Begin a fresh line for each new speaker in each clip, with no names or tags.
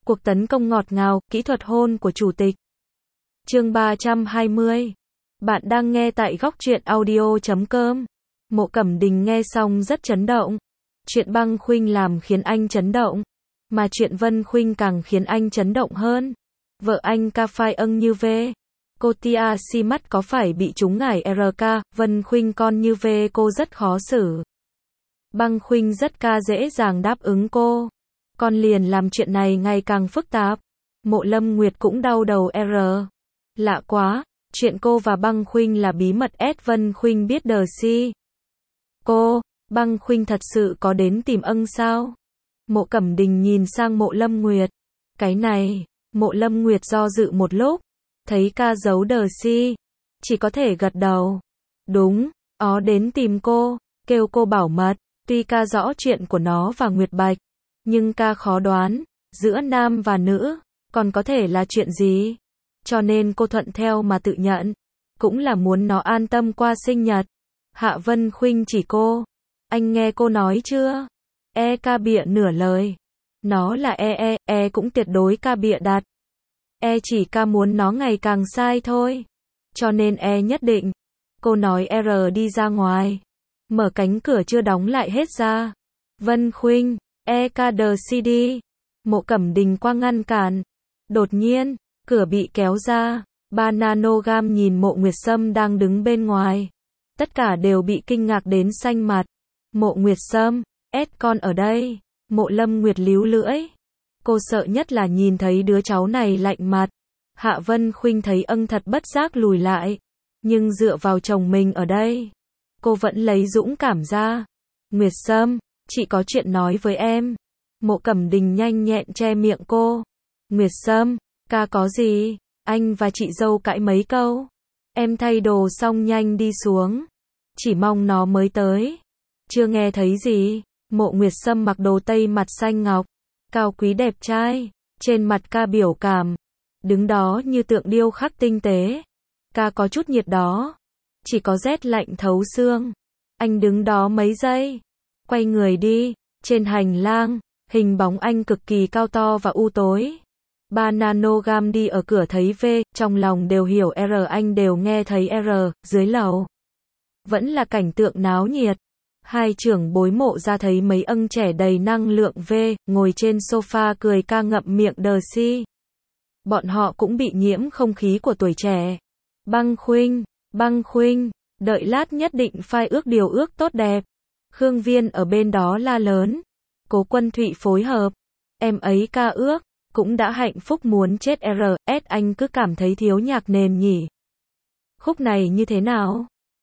Cuộc tấn công ngọt ngào, kỹ thuật hôn của chủ tịch. Chương 320. Bạn đang nghe tại góc truyện audio.com. Mộ Cẩm Đình nghe xong rất chấn động. Chuyện Băng Khuynh làm khiến anh chấn động, mà chuyện Vân Khuynh càng khiến anh chấn động hơn. Vợ anh ca phai âng như ve. Cô tia si mắt có phải bị trúng ngải RK, Vân Khuynh con như ve cô rất khó xử. Băng Khuynh rất ca dễ dàng đáp ứng cô. Con liền làm chuyện này ngày càng phức tạp. Mộ Lâm Nguyệt cũng đau đầu Lạ quá, chuyện cô và Băng Khuynh là bí mật S Vân Khuynh biết đờ si. Cô, Băng Khuynh thật sự có đến tìm âng sao? Mộ Cẩm Đình nhìn sang Mộ Lâm Nguyệt. Cái này, Mộ Lâm Nguyệt do dự một lúc, thấy ca giấu đờ si, chỉ có thể gật đầu. Đúng, ó đến tìm cô, kêu cô bảo mật, tuy ca rõ chuyện của nó và Nguyệt Bạch, nhưng ca khó đoán, giữa nam và nữ, còn có thể là chuyện gì? Cho nên cô thuận theo mà tự nhận, cũng là muốn nó an tâm qua sinh nhật. Hạ Vân Khuynh chỉ cô. Anh nghe cô nói chưa? Ca bịa nửa lời. Nó là cũng tuyệt đối ca bịa đặt. Chỉ ca muốn nó ngày càng sai thôi. Cho nên nhất định. Cô nói đi ra ngoài. Mở cánh cửa chưa đóng lại hết ra. Vân Khuynh, ca đờ CD. Mộ Cẩm Đình qua ngăn cản. Đột nhiên, cửa bị kéo ra. Ba nanogam nhìn Mộ Nguyệt Sâm đang đứng bên ngoài. Tất cả đều bị kinh ngạc đến xanh mặt. Mộ Nguyệt Sâm, con ở đây. Mộ Lâm Nguyệt líu lưỡi. Cô sợ nhất là nhìn thấy đứa cháu này lạnh mặt. Hạ Vân Khuynh thấy thật bất giác lùi lại. Nhưng dựa vào chồng mình ở đây, cô vẫn lấy dũng cảm ra. Nguyệt Sâm, chị có chuyện nói với em. Mộ Cẩm Đình nhanh nhẹn che miệng cô. Nguyệt Sâm, ca có gì? Anh và chị dâu cãi mấy câu. Em thay đồ xong nhanh đi xuống. Chỉ mong nó mới tới. Chưa nghe thấy gì. Mộ Nguyệt Sâm mặc đồ tây mặt xanh ngọc, cao quý đẹp trai, trên mặt ca biểu cảm, đứng đó như tượng điêu khắc tinh tế. Ca có chút nhiệt đó, chỉ có rét lạnh thấu xương. Anh đứng đó mấy giây, quay người đi. Trên hành lang, hình bóng anh cực kỳ cao to và u tối. Ba nanogam đi ở cửa thấy V, trong lòng đều hiểu anh đều nghe thấy dưới lầu. Vẫn là cảnh tượng náo nhiệt. Hai trưởng bối Mộ ra thấy mấy trẻ đầy năng lượng V, ngồi trên sofa cười ca ngậm miệng đờ si. Bọn họ cũng bị nhiễm không khí của tuổi trẻ. Băng Khuynh, đợi lát nhất định phải ước điều ước tốt đẹp. Khương Viên ở bên đó la lớn. Cố Quân Thụy phối hợp. Em ấy ca ước, cũng đã hạnh phúc muốn chết anh cứ cảm thấy thiếu nhạc nền nhỉ. Khúc này như thế nào?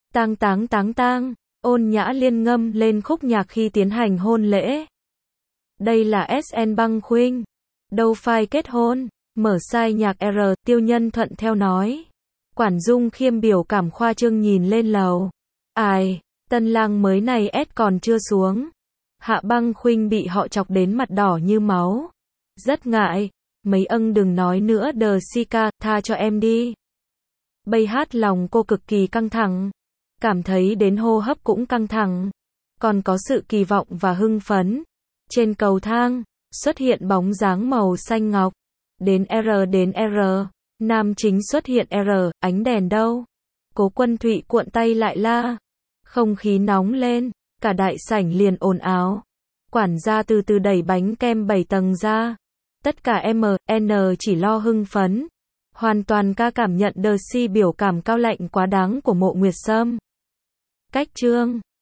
Tang. Ôn Nhã Liên ngâm lên khúc nhạc khi tiến hành hôn lễ. Đây là SN Băng Khuynh. Đâu phải kết hôn. Mở sai nhạc Tiêu Nhân thuận theo nói. Quản Dung khiêm biểu cảm khoa trương nhìn lên lầu. Ai, tân lang mới này còn chưa xuống. Hạ Băng Khuynh bị họ chọc đến mặt đỏ như máu. Rất ngại. Mấy đừng nói nữa đờ si ca, tha cho em đi. Bây hát lòng cô cực kỳ căng thẳng. Cảm thấy đến hô hấp cũng căng thẳng. Còn có sự kỳ vọng và hưng phấn. Trên cầu thang, xuất hiện bóng dáng màu xanh ngọc. Đến nam chính xuất hiện ánh đèn đâu? Cố Quân Thụy cuộn tay lại la. Không khí nóng lên, cả đại sảnh liền ồn ào. Quản gia từ từ đẩy bánh kem 7 tầng ra. Tất cả chỉ lo hưng phấn. Hoàn toàn ca cảm nhận đờ si biểu cảm cao lạnh quá đáng của Mộ Nguyệt Sâm. Cách chương